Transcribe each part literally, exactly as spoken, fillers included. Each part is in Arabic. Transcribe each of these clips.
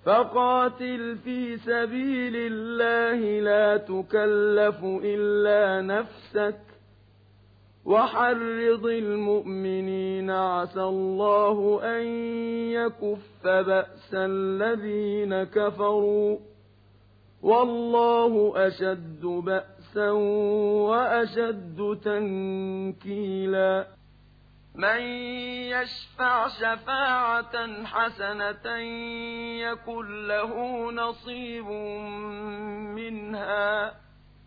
فقاتل في سبيل الله لا تكلف إلا نفسك وحرض المؤمنين عسى الله أن يكف بأس الذين كفروا والله أشد بأسا وأشد تنكيلا من يشفع شفاعة حسنة يكن له نصيب منها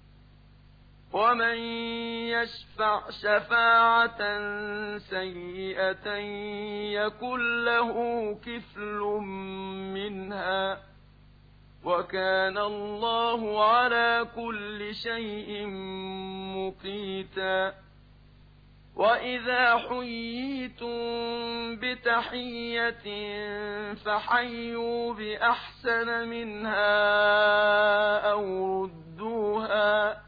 ومن يشفع شفاعة سيئة يكن له كفل منها وكان الله على كل شيء مقيتا وإذا حييتم بتحية فحيوا بأحسن منها أو ردوها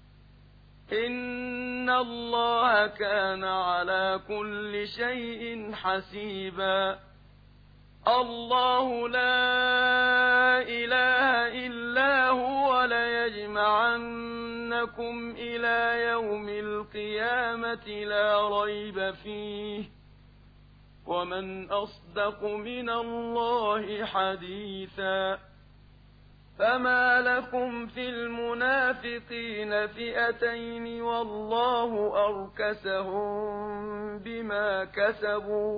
إن الله كان على كل شيء حسيبا الله لا إله إلا هو ليجمعنكم إلى يوم القيامة لا ريب فيه ومن أصدق من الله حديثا فما لكم في المنافقين فئتين والله أركسهم بما كسبوا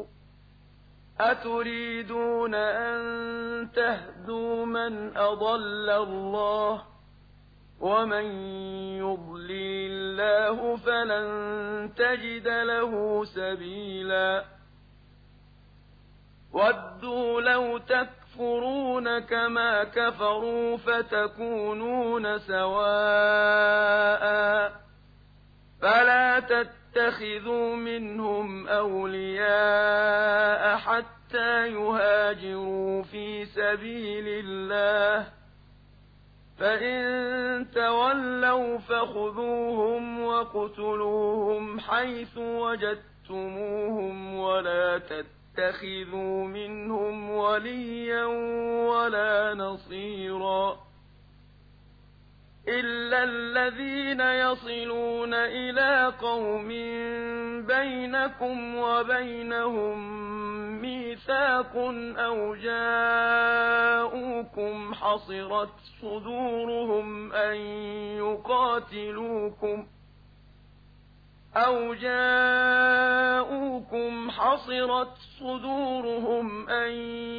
أتريدون أن تهدوا من أضل الله ومن يضلل الله فلن تجد له سبيلا ودوا لو تكفرون كما كفروا فتكونون سواء فلا تتخذوا منهم أولياء حتى يهاجروا في سبيل الله فإن تولوا فخذوهم وقتلوهم حيث وجدتموهم ولا تتخذوا منهم وليا ولا نصيرا إلا الذين يصلون إلى قوم بينكم وبينهم ميثاق أو جاءوكم حصرت صدورهم أن يقاتلوكم أو جاءوكم حصرت صدورهم أن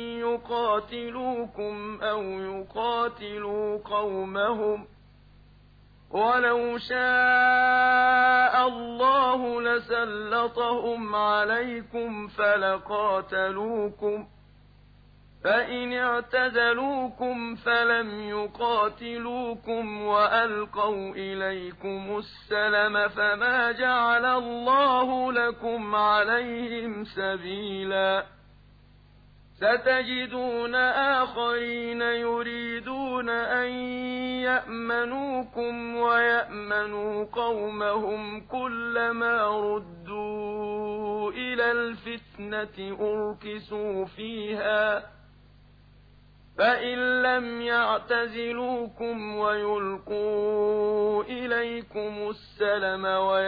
يقاتلوكم أو يقاتلوا قومهم ولو شاء الله لسلطهم عليكم فلقاتلوكم فإن اعتزلوكم فلم يقاتلوكم وألقوا إليكم السلم فما جعل الله لكم عليهم سبيلا ستجدون آخرين يريدون أن يأمنوكم ويأمنوا قومهم كلما ردوا إلى الفتنة أركسوا فيها فإن لم يعتزلوكم ويلقوا إليكم السلم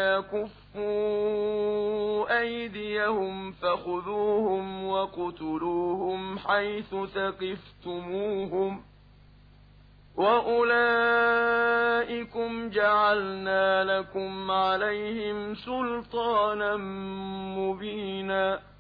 ويكفوا أيديهم فخذوهم وقتلوهم حيث ثقفتموهم وأولئكم جعلنا لكم عليهم سلطانا مبينا